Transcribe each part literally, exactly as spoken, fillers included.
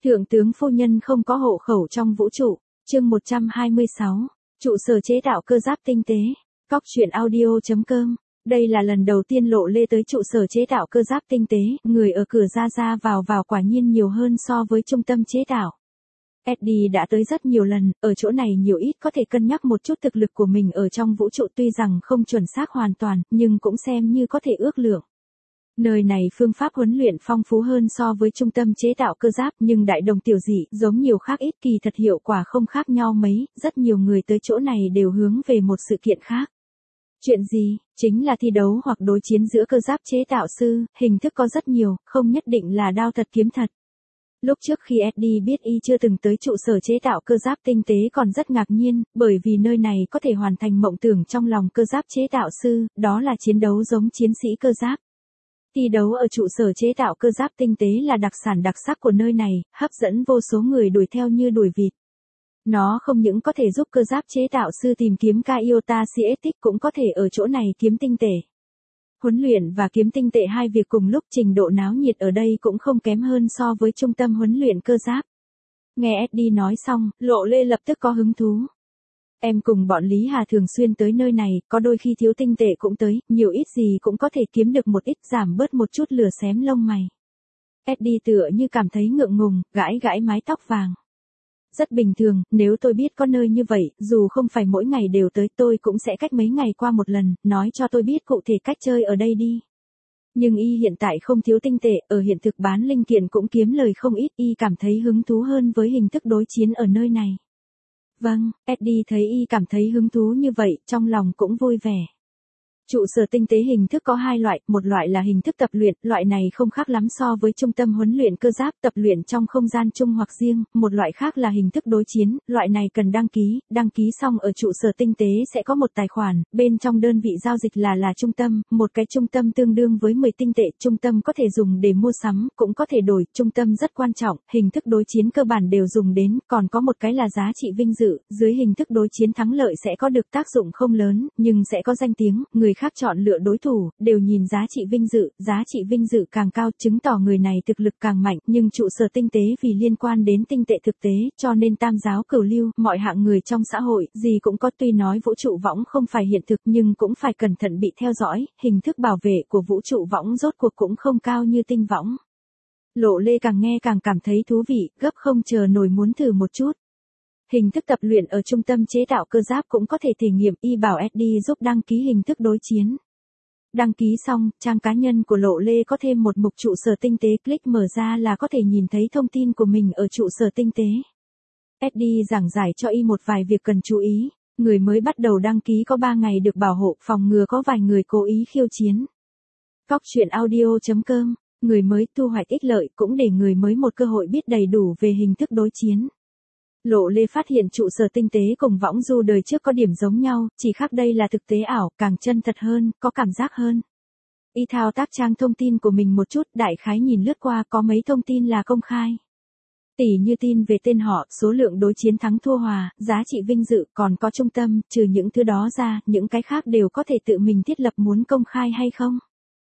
Thượng tướng phu nhân không có hộ khẩu trong vũ trụ, chương một trăm hai mươi sáu, trụ sở chế tạo cơ giáp tinh tế, cóc truyện audio chấm com. Đây là lần đầu tiên Lộ Lê tới trụ sở chế tạo cơ giáp tinh tế, người ở cửa ra ra vào vào quả nhiên nhiều hơn so với trung tâm chế tạo. Eddie đã tới rất nhiều lần, ở chỗ này nhiều ít có thể cân nhắc một chút thực lực của mình ở trong vũ trụ, tuy rằng không chuẩn xác hoàn toàn, nhưng cũng xem như có thể ước lượng. Nơi này phương pháp huấn luyện phong phú hơn so với trung tâm chế tạo cơ giáp, nhưng đại đồng tiểu dị, giống nhiều khác ít, kỳ thật hiệu quả không khác nhau mấy, rất nhiều người tới chỗ này đều hướng về một sự kiện khác. Chuyện gì? Chính là thi đấu hoặc đối chiến giữa cơ giáp chế tạo sư, hình thức có rất nhiều, không nhất định là đao thật kiếm thật. Lúc trước khi Eddie biết y chưa từng tới trụ sở chế tạo cơ giáp tinh tế còn rất ngạc nhiên, bởi vì nơi này có thể hoàn thành mộng tưởng trong lòng cơ giáp chế tạo sư, đó là chiến đấu giống chiến sĩ cơ giáp. Thi đấu ở trụ sở chế tạo cơ giáp tinh tế là đặc sản đặc sắc của nơi này, hấp dẫn vô số người đuổi theo như đuổi vịt. Nó không những có thể giúp cơ giáp chế tạo sư tìm kiếm Iota Cietics, cũng có thể ở chỗ này kiếm tinh tệ. Huấn luyện và kiếm tinh tệ hai việc cùng lúc, trình độ náo nhiệt ở đây cũng không kém hơn so với trung tâm huấn luyện cơ giáp. Nghe Eddie nói xong, Lộ Lê lập tức có hứng thú. Em cùng bọn Lý Hà thường xuyên tới nơi này, có đôi khi thiếu tinh tệ cũng tới, nhiều ít gì cũng có thể kiếm được một ít, giảm bớt một chút lửa xém lông mày. Eddie tựa như cảm thấy ngượng ngùng, gãi gãi mái tóc vàng. Rất bình thường, nếu tôi biết có nơi như vậy, dù không phải mỗi ngày đều tới, tôi cũng sẽ cách mấy ngày qua một lần, nói cho tôi biết cụ thể cách chơi ở đây đi. Nhưng y hiện tại không thiếu tinh tệ, ở hiện thực bán linh kiện cũng kiếm lời không ít, y cảm thấy hứng thú hơn với hình thức đối chiến ở nơi này. Vâng, Eddie thấy y cảm thấy hứng thú như vậy, trong lòng cũng vui vẻ. Trụ sở tinh tế hình thức có hai loại, một loại là hình thức tập luyện, loại này không khác lắm so với trung tâm huấn luyện cơ giáp, tập luyện trong không gian chung hoặc riêng, một loại khác là hình thức đối chiến, loại này cần đăng ký, đăng ký xong ở trụ sở tinh tế sẽ có một tài khoản, bên trong đơn vị giao dịch là là trung tâm, một cái trung tâm tương đương với mười tinh tệ, trung tâm có thể dùng để mua sắm, cũng có thể đổi, trung tâm rất quan trọng, hình thức đối chiến cơ bản đều dùng đến, còn có một cái là giá trị vinh dự, dưới hình thức đối chiến thắng lợi sẽ có được tác dụng không lớn, nhưng sẽ có danh tiếng, người khác chọn lựa đối thủ, đều nhìn giá trị vinh dự, giá trị vinh dự càng cao, chứng tỏ người này thực lực càng mạnh, nhưng trụ sở tinh tế vì liên quan đến tinh tệ thực tế, cho nên tam giáo cửu lưu, mọi hạng người trong xã hội, gì cũng có, tuy nói vũ trụ võng không phải hiện thực nhưng cũng phải cẩn thận bị theo dõi, hình thức bảo vệ của vũ trụ võng rốt cuộc cũng không cao như tinh võng. Lộ Lê càng nghe càng cảm thấy thú vị, gấp không chờ nổi muốn thử một chút. Hình thức tập luyện ở trung tâm chế tạo cơ giáp cũng có thể thể nghiệm, y bảo Eddie giúp đăng ký hình thức đối chiến. Đăng ký xong, trang cá nhân của Lộ Lê có thêm một mục trụ sở tinh tế, click mở ra là có thể nhìn thấy thông tin của mình ở trụ sở tinh tế. Eddie giảng giải cho y một vài việc cần chú ý, người mới bắt đầu đăng ký có ba ngày được bảo hộ, phòng ngừa có vài người cố ý khiêu chiến. cóc truyện audio chấm com, người mới thu hoạch ích lợi, cũng để người mới một cơ hội biết đầy đủ về hình thức đối chiến. Lộ Lê phát hiện trụ sở tinh tế cùng võng du đời trước có điểm giống nhau, chỉ khác đây là thực tế ảo, càng chân thật hơn, có cảm giác hơn. Y thao tác trang thông tin của mình một chút, đại khái nhìn lướt qua có mấy thông tin là công khai. Tỉ như tin về tên họ, số lượng đối chiến thắng thua hòa, giá trị vinh dự, còn có trung tâm, trừ những thứ đó ra, những cái khác đều có thể tự mình thiết lập muốn công khai hay không.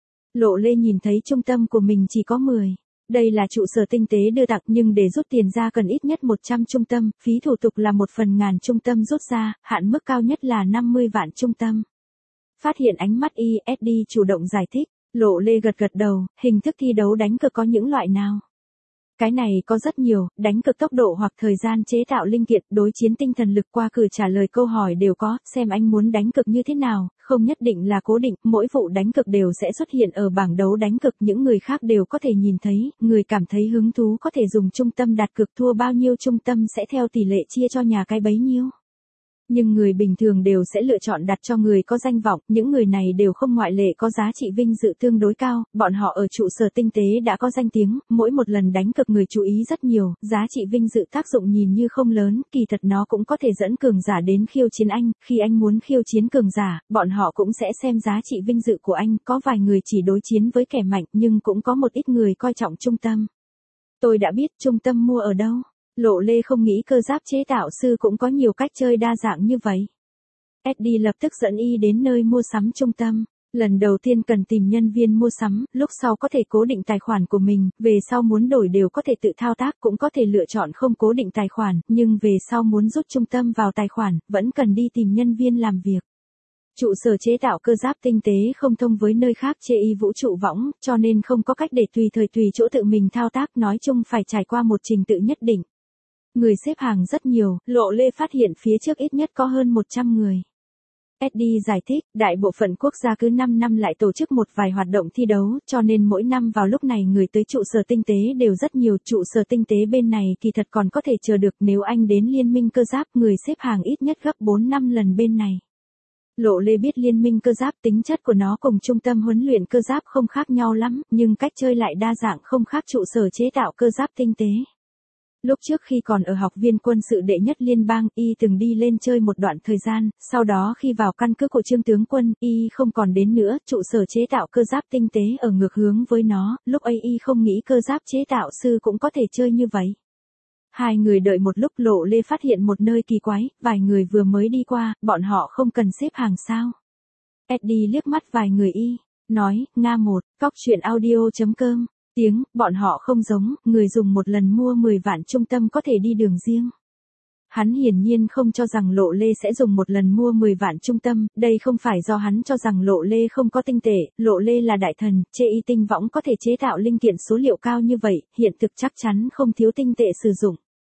Lộ Lê nhìn thấy trung tâm của mình chỉ có mười. Đây là trụ sở tinh tế đưa tặng, nhưng để rút tiền ra cần ít nhất một trăm trung tâm, phí thủ tục là một phần ngàn trung tâm rút ra, hạn mức cao nhất là năm mươi vạn trung tâm. Phát hiện ánh mắt y, Eddie chủ động giải thích, Lộ Lê gật gật đầu, hình thức thi đấu đánh cược có những loại nào? Cái này có rất nhiều, đánh cược tốc độ hoặc thời gian chế tạo linh kiện, đối chiến tinh thần lực, qua cử trả lời câu hỏi đều có, xem anh muốn đánh cược như thế nào, không nhất định là cố định, mỗi vụ đánh cược đều sẽ xuất hiện ở bảng đấu đánh cược, những người khác đều có thể nhìn thấy, người cảm thấy hứng thú có thể dùng trung tâm đặt cược, thua bao nhiêu trung tâm sẽ theo tỷ lệ chia cho nhà cái bấy nhiêu. Nhưng người bình thường đều sẽ lựa chọn đặt cho người có danh vọng, những người này đều không ngoại lệ có giá trị vinh dự tương đối cao, bọn họ ở trụ sở tinh tế đã có danh tiếng, mỗi một lần đánh cược người chú ý rất nhiều, giá trị vinh dự tác dụng nhìn như không lớn, kỳ thật nó cũng có thể dẫn cường giả đến khiêu chiến anh, khi anh muốn khiêu chiến cường giả, bọn họ cũng sẽ xem giá trị vinh dự của anh, có vài người chỉ đối chiến với kẻ mạnh, nhưng cũng có một ít người coi trọng trung tâm. Tôi đã biết trung tâm mua ở đâu. Lộ Lê không nghĩ cơ giáp chế tạo sư cũng có nhiều cách chơi đa dạng như vậy. Eddie lập tức dẫn y đến nơi mua sắm trung tâm. Lần đầu tiên cần tìm nhân viên mua sắm, lúc sau có thể cố định tài khoản của mình, về sau muốn đổi đều có thể tự thao tác, cũng có thể lựa chọn không cố định tài khoản, nhưng về sau muốn rút trung tâm vào tài khoản, vẫn cần đi tìm nhân viên làm việc. Trụ sở chế tạo cơ giáp tinh tế không thông với nơi khác chê y vũ trụ võng, cho nên không có cách để tùy thời tùy chỗ tự mình thao tác, nói chung phải trải qua một trình tự nhất định. Người xếp hàng rất nhiều, Lộ Lê phát hiện phía trước ít nhất có hơn một trăm người. ét đê giải thích, đại bộ phận quốc gia cứ năm năm lại tổ chức một vài hoạt động thi đấu, cho nên mỗi năm vào lúc này người tới trụ sở tinh tế đều rất nhiều. Trụ sở tinh tế bên này kỳ thật còn có thể chờ được, nếu anh đến liên minh cơ giáp, người xếp hàng ít nhất gấp bốn năm lần bên này. Lộ Lê biết liên minh cơ giáp tính chất của nó cùng trung tâm huấn luyện cơ giáp không khác nhau lắm, nhưng cách chơi lại đa dạng không khác trụ sở chế tạo cơ giáp tinh tế. Lúc trước khi còn ở học viên quân sự đệ nhất liên bang, y từng đi lên chơi một đoạn thời gian, sau đó khi vào căn cứ của Trương tướng quân, y không còn đến nữa, trụ sở chế tạo cơ giáp tinh tế ở ngược hướng với nó, lúc ấy y không nghĩ cơ giáp chế tạo sư cũng có thể chơi như vậy. Hai người đợi một lúc, Lộ Lê phát hiện một nơi kỳ quái, vài người vừa mới đi qua, bọn họ không cần xếp hàng sao. ét đê liếc mắt vài người y, nói, Nga một, cóc truyện audio chấm com. Tiếng, bọn họ không giống, người dùng một lần mua mười vạn trung tâm có thể đi đường riêng. Hắn hiển nhiên không cho rằng Lộ Lê sẽ dùng một lần mua mười vạn trung tâm, đây không phải do hắn cho rằng Lộ Lê không có tinh tệ, Lộ Lê là đại thần, chê y tinh võng có thể chế tạo linh kiện số liệu cao như vậy, hiện thực chắc chắn không thiếu tinh tệ sử dụng.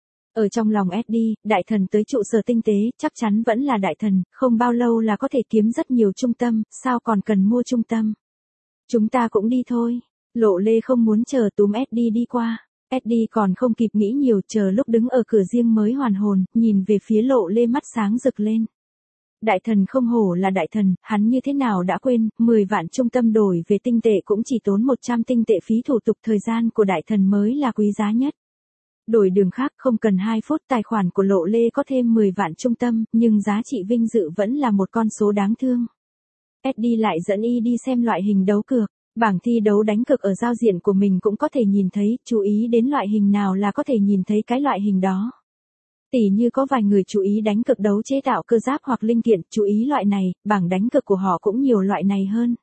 Ở trong lòng ét đê, đại thần tới trụ sở tinh tế, chắc chắn vẫn là đại thần, không bao lâu là có thể kiếm rất nhiều trung tâm, sao còn cần mua trung tâm. Chúng ta cũng đi thôi. Lộ Lê không muốn chờ, túm ét đê đi qua. ét đê còn không kịp nghĩ nhiều, chờ lúc đứng ở cửa riêng mới hoàn hồn, nhìn về phía Lộ Lê mắt sáng rực lên. Đại thần không hổ là đại thần, hắn như thế nào đã quên, mười vạn trung tâm đổi về tinh tệ cũng chỉ tốn một trăm tinh tệ phí thủ tục, thời gian của đại thần mới là quý giá nhất. Đổi đường khác không cần hai phút, tài khoản của Lộ Lê có thêm mười vạn trung tâm, nhưng giá trị vinh dự vẫn là một con số đáng thương. ét đê lại dẫn y đi xem loại hình đấu cược. Bảng thi đấu đánh cược ở giao diện của mình cũng có thể nhìn thấy, chú ý đến loại hình nào là có thể nhìn thấy cái loại hình đó. Tỉ như có vài người chú ý đánh cược đấu chế tạo cơ giáp hoặc linh kiện, chú ý loại này, bảng đánh cược của họ cũng nhiều loại này hơn.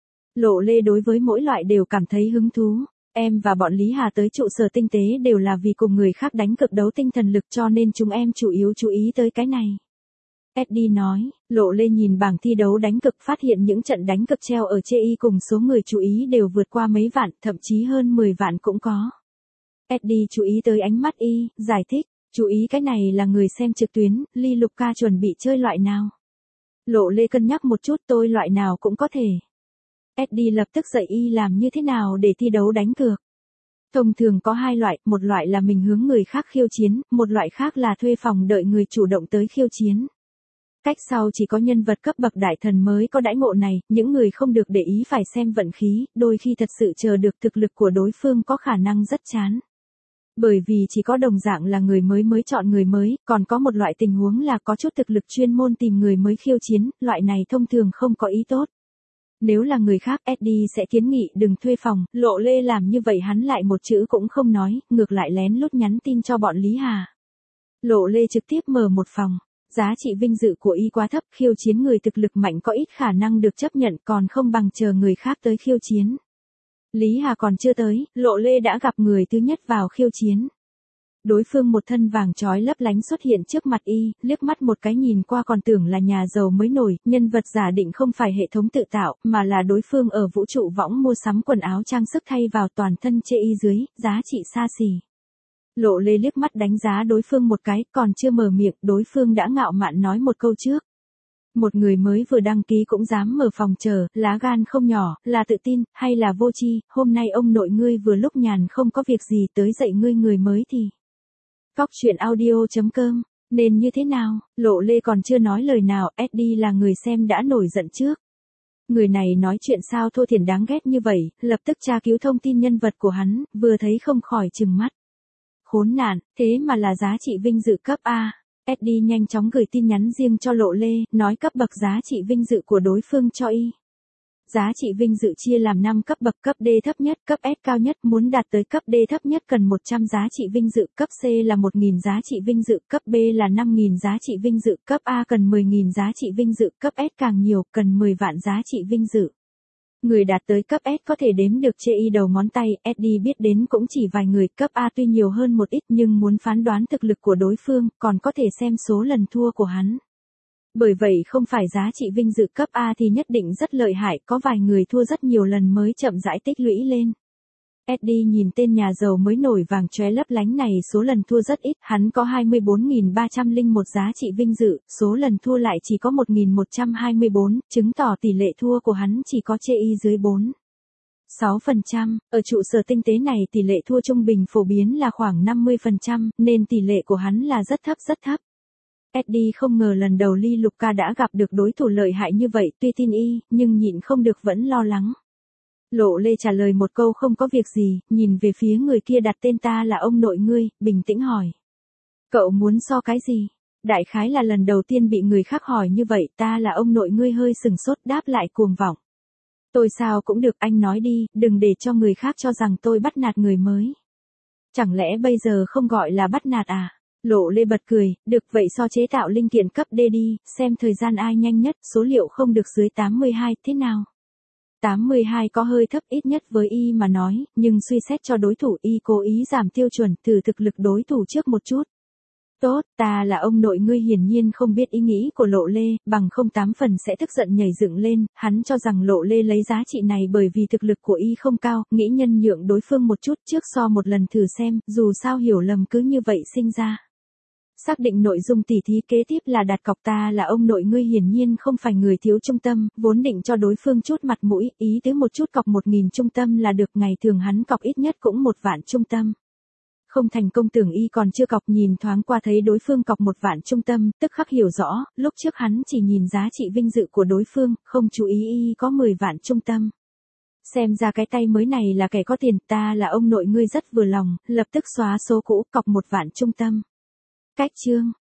Lộ Lê đối với mỗi loại đều cảm thấy hứng thú. Em và bọn Lý Hà tới trụ sở tinh tế đều là vì cùng người khác đánh cược đấu tinh thần lực, cho nên chúng em chủ yếu chú ý tới cái này. ét đê nói, Lộ Lê nhìn bảng thi đấu đánh cược phát hiện những trận đánh cược treo ở chê y cùng số người chú ý đều vượt qua mấy vạn, thậm chí hơn mười vạn cũng có. ét đê chú ý tới ánh mắt y, giải thích, chú ý cái này là người xem trực tuyến, Ly Lục ca chuẩn bị chơi loại nào. Lộ Lê cân nhắc một chút, tôi loại nào cũng có thể. ét đê lập tức dạy y làm như thế nào để thi đấu đánh cược. Thông thường có hai loại, một loại là mình hướng người khác khiêu chiến, một loại khác là thuê phòng đợi người chủ động tới khiêu chiến. Cách sau chỉ có nhân vật cấp bậc đại thần mới có đãi ngộ này, những người không được để ý phải xem vận khí, đôi khi thật sự chờ được thực lực của đối phương có khả năng rất chán. Bởi vì chỉ có đồng dạng là người mới mới chọn người mới, còn có một loại tình huống là có chút thực lực chuyên môn tìm người mới khiêu chiến, loại này thông thường không có ý tốt. Nếu là người khác, ét đê sẽ kiến nghị đừng thuê phòng, Lộ Lê làm như vậy hắn lại một chữ cũng không nói, ngược lại lén lút nhắn tin cho bọn Lý Hà. Lộ Lê trực tiếp mở một phòng. Giá trị vinh dự của y quá thấp, khiêu chiến người thực lực mạnh có ít khả năng được chấp nhận, còn không bằng chờ người khác tới khiêu chiến. Lý Hà còn chưa tới, Lộ Lê đã gặp người thứ nhất vào khiêu chiến. Đối phương một thân vàng chói lấp lánh xuất hiện trước mặt y, liếc mắt một cái nhìn qua còn tưởng là nhà giàu mới nổi, nhân vật giả định không phải hệ thống tự tạo, mà là đối phương ở vũ trụ võng mua sắm quần áo trang sức thay vào, toàn thân chê y dưới, giá trị xa xỉ. Lộ Lê liếc mắt đánh giá đối phương một cái, còn chưa mở miệng, đối phương đã ngạo mạn nói một câu trước. Một người mới vừa đăng ký cũng dám mở phòng chờ, lá gan không nhỏ, là tự tin, hay là vô tri, hôm nay ông nội ngươi vừa lúc nhàn không có việc gì tới dạy ngươi người mới thì. Cóc truyện audio chấm com, nên như thế nào, Lộ Lê còn chưa nói lời nào, ét đê là người xem đã nổi giận trước. Người này nói chuyện sao thô thiển đáng ghét như vậy, lập tức tra cứu thông tin nhân vật của hắn, vừa thấy không khỏi trừng mắt. Khốn nạn, thế mà là giá trị vinh dự cấp A. ét đê nhanh chóng gửi tin nhắn riêng cho Lộ Lê, nói cấp bậc giá trị vinh dự của đối phương cho y. Giá trị vinh dự chia làm năm cấp bậc, cấp D thấp nhất, cấp S cao nhất, muốn đạt tới cấp D thấp nhất cần một trăm giá trị vinh dự, cấp C là một nghìn giá trị vinh dự, cấp B là năm nghìn giá trị vinh dự, cấp A cần mười nghìn giá trị vinh dự, cấp S càng nhiều, cần mười vạn giá trị vinh dự. Người đạt tới cấp S có thể đếm được trên y đầu ngón tay, Eddie biết đến cũng chỉ vài người, cấp A tuy nhiều hơn một ít nhưng muốn phán đoán thực lực của đối phương, còn có thể xem số lần thua của hắn. Bởi vậy không phải giá trị vinh dự cấp A thì nhất định rất lợi hại, có vài người thua rất nhiều lần mới chậm rãi tích lũy lên. Eddie nhìn tên nhà giàu mới nổi vàng chóe lấp lánh này, số lần thua rất ít, hắn có hai mươi bốn nghìn ba trăm lẻ một giá trị vinh dự, số lần thua lại chỉ có một nghìn một trăm hai mươi bốn, chứng tỏ tỷ lệ thua của hắn chỉ có chê y dưới bốn phẩy sáu phần trăm, ở trụ sở tinh tế này tỷ lệ thua trung bình phổ biến là khoảng năm mươi phần trăm, nên tỷ lệ của hắn là rất thấp rất thấp. Eddie không ngờ lần đầu Lee Luca đã gặp được đối thủ lợi hại như vậy, tuy tin y, nhưng nhịn không được vẫn lo lắng. Lộ Lê trả lời một câu không có việc gì, nhìn về phía người kia đặt tên ta là ông nội ngươi, bình tĩnh hỏi. Cậu muốn so cái gì? Đại khái là lần đầu tiên bị người khác hỏi như vậy, ta là ông nội ngươi hơi sừng sốt đáp lại cuồng vọng. Tôi sao cũng được, anh nói đi, đừng để cho người khác cho rằng tôi bắt nạt người mới. Chẳng lẽ bây giờ không gọi là bắt nạt à? Lộ Lê bật cười, được vậy so chế tạo linh kiện cấp D đi, xem thời gian ai nhanh nhất, số liệu không được dưới tám mươi hai, thế nào? tám mươi hai có hơi thấp, ít nhất với y mà nói, nhưng suy xét cho đối thủ y cố ý giảm tiêu chuẩn, thử thực lực đối thủ trước một chút. Tốt, ta là ông nội ngươi, hiển nhiên không biết ý nghĩ của Lộ Lê, bằng không tám phần sẽ tức giận nhảy dựng lên, hắn cho rằng Lộ Lê lấy giá trị này bởi vì thực lực của y không cao, nghĩ nhân nhượng đối phương một chút trước so một lần thử xem, dù sao hiểu lầm cứ như vậy sinh ra. Xác định nội dung tỉ thí kế tiếp là đặt cọc, ta là ông nội ngươi hiển nhiên không phải người thiếu trung tâm, vốn định cho đối phương chút mặt mũi, ý tứ một chút cọc một nghìn trung tâm là được, ngày thường hắn cọc ít nhất cũng một vạn trung tâm. Không thành công, tưởng y còn chưa cọc, nhìn thoáng qua thấy đối phương cọc một vạn trung tâm, tức khắc hiểu rõ, lúc trước hắn chỉ nhìn giá trị vinh dự của đối phương, không chú ý y có mười vạn trung tâm. Xem ra cái tay mới này là kẻ có tiền, ta là ông nội ngươi rất vừa lòng, lập tức xóa số cũ, cọc một vạn trung tâm. Cách chương